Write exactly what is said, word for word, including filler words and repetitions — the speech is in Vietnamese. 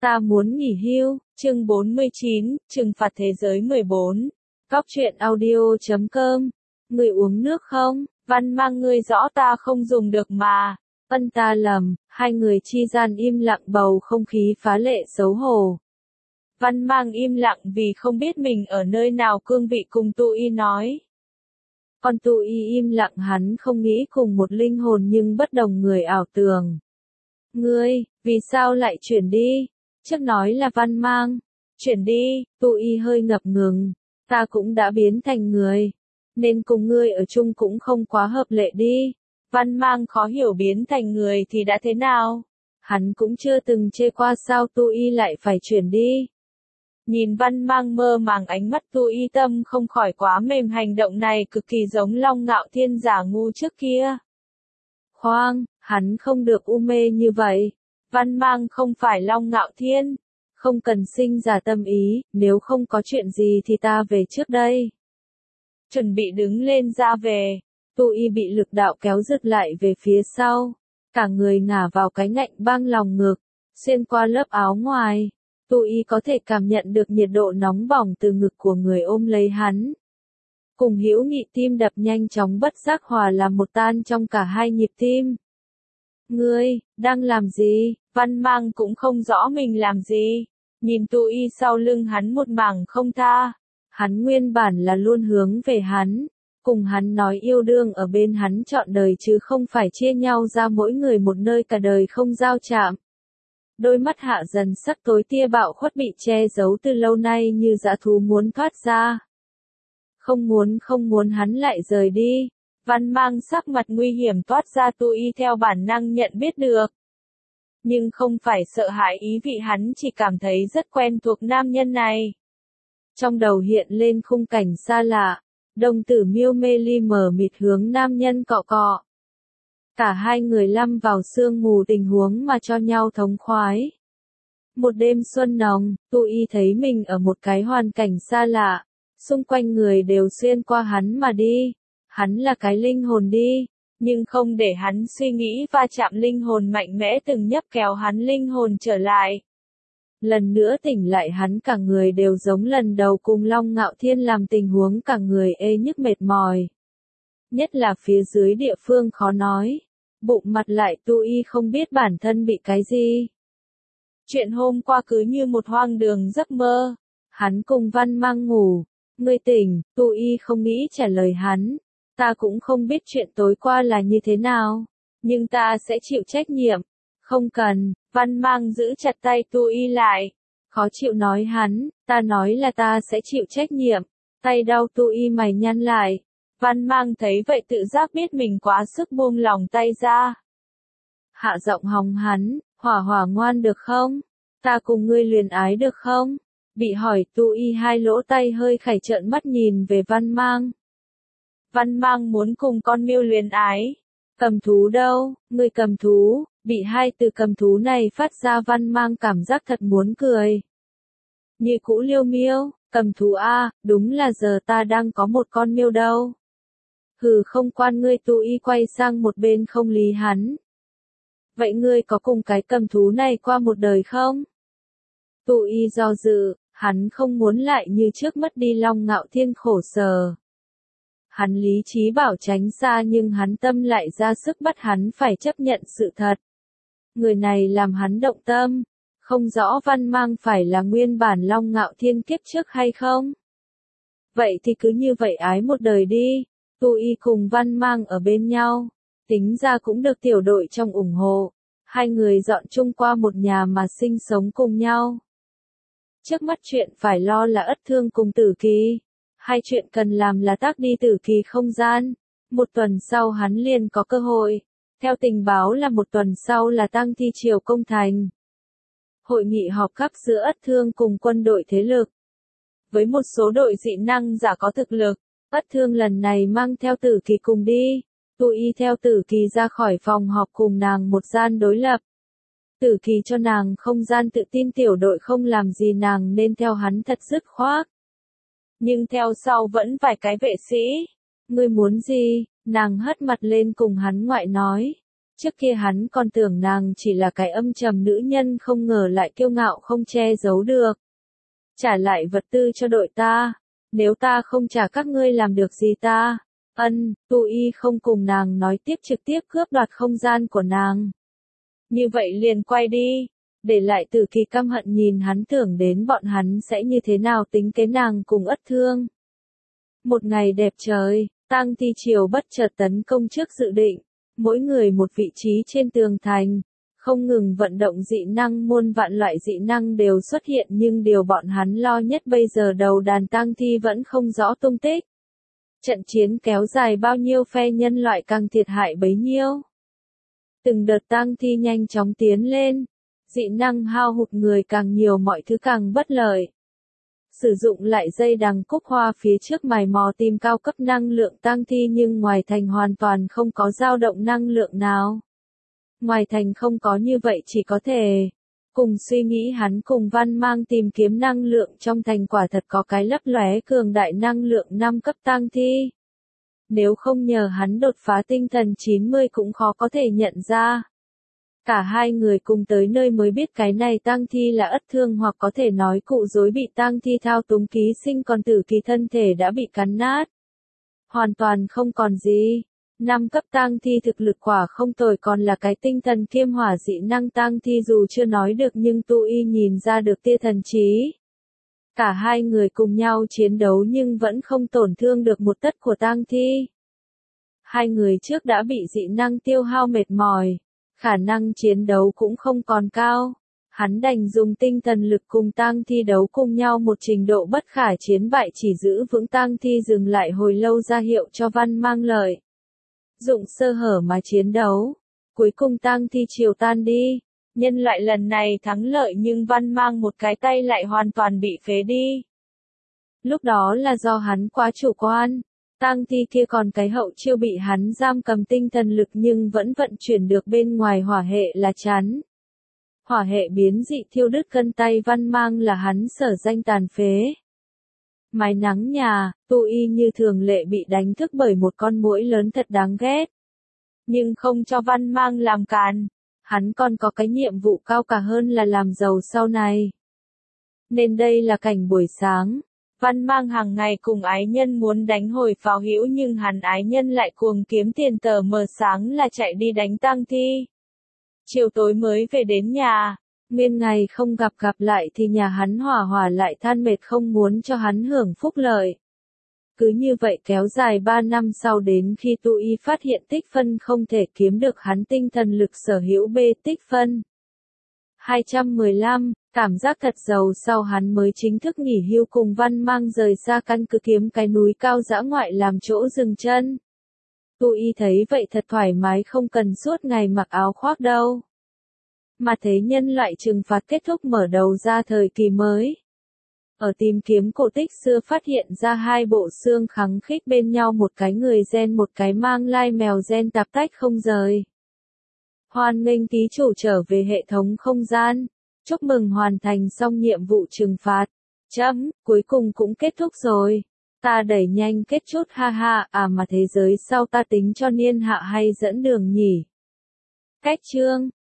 Ta muốn nghỉ hưu, chương bốn mươi chín, trừng phạt thế giới mười bốn. Góc truyện audio chấm com. Người uống nước không? Văn Mang ngươi rõ ta không dùng được mà. Ân ta lầm, hai người chi gian im lặng bầu không khí phá lệ xấu hổ. Văn Mang im lặng vì không biết mình ở nơi nào cương vị cùng Tu Y nói. Còn Tu Y im lặng hắn không nghĩ cùng một linh hồn nhưng bất đồng người ảo tưởng. Ngươi, vì sao lại chuyển đi? Trước nói là Văn Mang. Chuyển đi, Tu Y hơi ngập ngừng. Ta cũng đã biến thành người. Nên cùng ngươi ở chung cũng không quá hợp lệ đi. Văn Mang khó hiểu biến thành người thì đã thế nào? Hắn cũng chưa từng chê qua sao Tu Y lại phải chuyển đi. Nhìn Văn Mang mơ màng ánh mắt Tu Y tâm không khỏi quá mềm, hành động này cực kỳ giống Long Ngạo Thiên giả ngu trước kia. Khoan, hắn không được u mê như vậy. Văn Mang không phải Long Ngạo Thiên. Không cần sinh ra tâm ý, nếu không có chuyện gì thì ta về trước đây. Chuẩn bị đứng lên ra về. Tu Y bị lực đạo kéo giật lại về phía sau. Cả người ngả vào cái ngạnh băng lòng ngực, xuyên qua lớp áo ngoài. Tu Y có thể cảm nhận được nhiệt độ nóng bỏng từ ngực của người ôm lấy hắn. Cùng hữu nghị tim đập nhanh chóng bất giác hòa làm một tan trong cả hai nhịp tim. Ngươi, đang làm gì? Văn Mang cũng không rõ mình làm gì. Nhìn Tu Y sau lưng hắn một mảng không tha. Hắn nguyên bản là luôn hướng về hắn. Cùng hắn nói yêu đương ở bên hắn trọn đời chứ không phải chia nhau ra mỗi người một nơi cả đời không giao chạm. Đôi mắt hạ dần sắc tối tia bạo khuất bị che giấu từ lâu nay như dã thú muốn thoát ra. Không muốn không muốn hắn lại rời đi. Văn Mang sắc mặt nguy hiểm toát ra, Tu Y theo bản năng nhận biết được. Nhưng không phải sợ hãi ý vị, hắn chỉ cảm thấy rất quen thuộc nam nhân này. Trong đầu hiện lên khung cảnh xa lạ. Đồng tử Miêu mê ly mờ mịt hướng nam nhân cọ cọ. Cả hai người lâm vào sương mù tình huống mà cho nhau thống khoái. Một đêm xuân nồng, Tu Y thấy mình ở một cái hoàn cảnh xa lạ. Xung quanh người đều xuyên qua hắn mà đi. Hắn là cái linh hồn đi. Nhưng không để hắn suy nghĩ va chạm, linh hồn mạnh mẽ từng nhấp kéo hắn linh hồn trở lại. Lần nữa tỉnh lại hắn cả người đều giống lần đầu cùng Long Ngạo Thiên làm tình huống, cả người ê nhức mệt mỏi. Nhất là phía dưới địa phương khó nói. Bụng mặt lại Tu Y không biết bản thân bị cái gì. Chuyện hôm qua cứ như một hoang đường giấc mơ. Hắn cùng Văn Mang ngủ. Ngươi tỉnh, Tu Y không nghĩ trả lời hắn. Ta cũng không biết chuyện tối qua là như thế nào. Nhưng ta sẽ chịu trách nhiệm. Không cần, Văn Mang giữ chặt tay Tu Y lại. Khó chịu nói hắn, ta nói là ta sẽ chịu trách nhiệm. Tay đau Tu Y mày nhăn lại. Văn Mang thấy vậy tự giác biết mình quá sức buông lòng tay ra. Hạ giọng hòng hắn, Hỏa Hỏa ngoan được không? Ta cùng ngươi luyến ái được không? Bị hỏi Tu Y hai lỗ tay hơi khải trợn mắt nhìn về Văn Mang. Văn Mang muốn cùng con miêu luyến ái. Cầm thú đâu, ngươi cầm thú? Bị hai từ cầm thú này phát ra, Văn Mang cảm giác thật muốn cười. Như cũ liêu miêu, cầm thú a, đúng là giờ ta đang có một con miêu đâu. Hừ, không quan ngươi. Tu Y quay sang một bên không lý hắn. Vậy ngươi có cùng cái cầm thú này qua một đời không? Tu Y do dự, hắn không muốn lại như trước mất đi Long Ngạo Thiên khổ sở. Hắn lý trí bảo tránh xa nhưng hắn tâm lại ra sức bắt hắn phải chấp nhận sự thật. Người này làm hắn động tâm. Không rõ Văn Mang phải là nguyên bản Long Ngạo Thiên kiếp trước hay không? Vậy thì cứ như vậy ái một đời đi. Tu Y cùng Văn Mang ở bên nhau. Tính ra cũng được tiểu đội trong ủng hộ. Hai người dọn chung qua một nhà mà sinh sống cùng nhau. Trước mắt chuyện phải lo là Ất Thương cùng Tử Kỳ. Hai chuyện cần làm là tác đi Tử Kỳ không gian. Một tuần sau hắn liền có cơ hội. Theo tình báo là một tuần sau là tang thi triều công thành. Hội nghị họp cấp giữa Ất Thương cùng quân đội thế lực. Với một số đội dị năng giả có thực lực, Ất Thương lần này mang theo Tử Kỳ cùng đi. Tu Y theo Tử Kỳ ra khỏi phòng họp cùng nàng một gian đối lập. Tử Kỳ cho nàng không gian tự tin, tiểu đội không làm gì nàng nên theo hắn thật dứt khoát. Nhưng theo sau vẫn vài cái vệ sĩ. Ngươi muốn gì? Nàng hất mặt lên cùng hắn ngoại nói. Trước kia hắn còn tưởng nàng chỉ là cái âm trầm nữ nhân, không ngờ lại kiêu ngạo không che giấu được. Trả lại vật tư cho đội ta, nếu ta không trả các ngươi làm được gì ta? Ân, Tu Y không cùng nàng nói tiếp, trực tiếp cướp đoạt không gian của nàng. Như vậy liền quay đi, để lại Tử Kỳ căm hận nhìn hắn, tưởng đến bọn hắn sẽ như thế nào tính kế nàng cùng Ất Thương. Một ngày đẹp trời, Tang Thi Triều bất chợt tấn công trước dự định, mỗi người một vị trí trên tường thành, không ngừng vận động dị năng, muôn vạn loại dị năng đều xuất hiện, nhưng điều bọn hắn lo nhất bây giờ đầu đàn tang thi vẫn không rõ tung tích. Trận chiến kéo dài bao nhiêu, phe nhân loại càng thiệt hại bấy nhiêu. Từng đợt tang thi nhanh chóng tiến lên, dị năng hao hụt người càng nhiều, mọi thứ càng bất lợi. Sử dụng lại dây đằng cúc hoa phía trước mài mò tìm cao cấp năng lượng tang thi, nhưng ngoài thành hoàn toàn không có dao động năng lượng nào. Ngoài thành không có như vậy, chỉ có thể cùng suy nghĩ hắn cùng Văn Mang tìm kiếm năng lượng trong thành, quả thật có cái lấp lóe cường đại năng lượng năm cấp tang thi. Nếu không nhờ hắn đột phá tinh thần chín mươi cũng khó có thể nhận ra. Cả hai người cùng tới nơi mới biết cái này tang thi là Ất Thương, hoặc có thể nói cụ rối bị tang thi thao túng ký sinh, còn Tử Kỳ thân thể đã bị cắn nát. Hoàn toàn không còn gì. Năm cấp tang thi thực lực quả không tồi, còn là cái tinh thần kiêm hỏa dị năng tang thi, dù chưa nói được nhưng Tu Y nhìn ra được tia thần trí. Cả hai người cùng nhau chiến đấu nhưng vẫn không tổn thương được một tấc của tang thi. Hai người trước đã bị dị năng tiêu hao mệt mỏi, khả năng chiến đấu cũng không còn cao. Hắn đành dùng tinh thần lực cùng tang thi đấu cùng nhau một trình độ bất khả chiến bại, chỉ giữ vững tang thi dừng lại hồi lâu, ra hiệu cho Văn Mang lợi dụng sơ hở mà chiến đấu. Cuối cùng tang thi triều tan đi, nhân loại lần này thắng lợi, nhưng Văn Mang một cái tay lại hoàn toàn bị phế đi. Lúc đó là do hắn quá chủ quan, tang thi kia còn cái hậu chiêu bị hắn giam cầm tinh thần lực nhưng vẫn vận chuyển được bên ngoài hỏa hệ là chắn. Hỏa hệ biến dị thiêu đứt cân tay Văn Mang là hắn sở danh tàn phế. Mái nắng nhà, Tu Y như thường lệ bị đánh thức bởi một con muỗi lớn thật đáng ghét. Nhưng không cho Văn Mang làm càn, hắn còn có cái nhiệm vụ cao cả hơn là làm giàu sau này. Nên đây là cảnh buổi sáng, Văn Mang hàng ngày cùng ái nhân muốn đánh hồi pháo hữu, nhưng hắn ái nhân lại cuồng kiếm tiền, tờ mờ sáng là chạy đi đánh tang thi. Chiều tối mới về đến nhà. Nguyên ngày không gặp gặp lại thì nhà hắn hỏa hỏa lại than mệt, không muốn cho hắn hưởng phúc lợi. Cứ như vậy kéo dài ba năm, sau đến khi Tu Y phát hiện tích phân không thể kiếm được, hắn tinh thần lực sở hữu B tích phân hai trăm mười lăm, cảm giác thật giàu, sau hắn mới chính thức nghỉ hưu cùng Văn Mang rời xa căn cứ, kiếm cái núi cao dã ngoại làm chỗ dừng chân. Tu Y thấy vậy thật thoải mái, không cần suốt ngày mặc áo khoác đâu. Mà thế nhân loại trừng phạt kết thúc, mở đầu ra thời kỳ mới. Ở tìm kiếm cổ tích xưa phát hiện ra hai bộ xương khăng khít bên nhau, một cái người gen, một cái mang lai mèo gen, tạp tách không rời. Hoan nghênh ký chủ trở về hệ thống không gian. Chúc mừng hoàn thành xong nhiệm vụ trừng phạt. Chấm, cuối cùng cũng kết thúc rồi. Ta đẩy nhanh kết chút, ha ha, à mà thế giới sau ta tính cho niên hạ hay dẫn đường nhỉ? Cách chương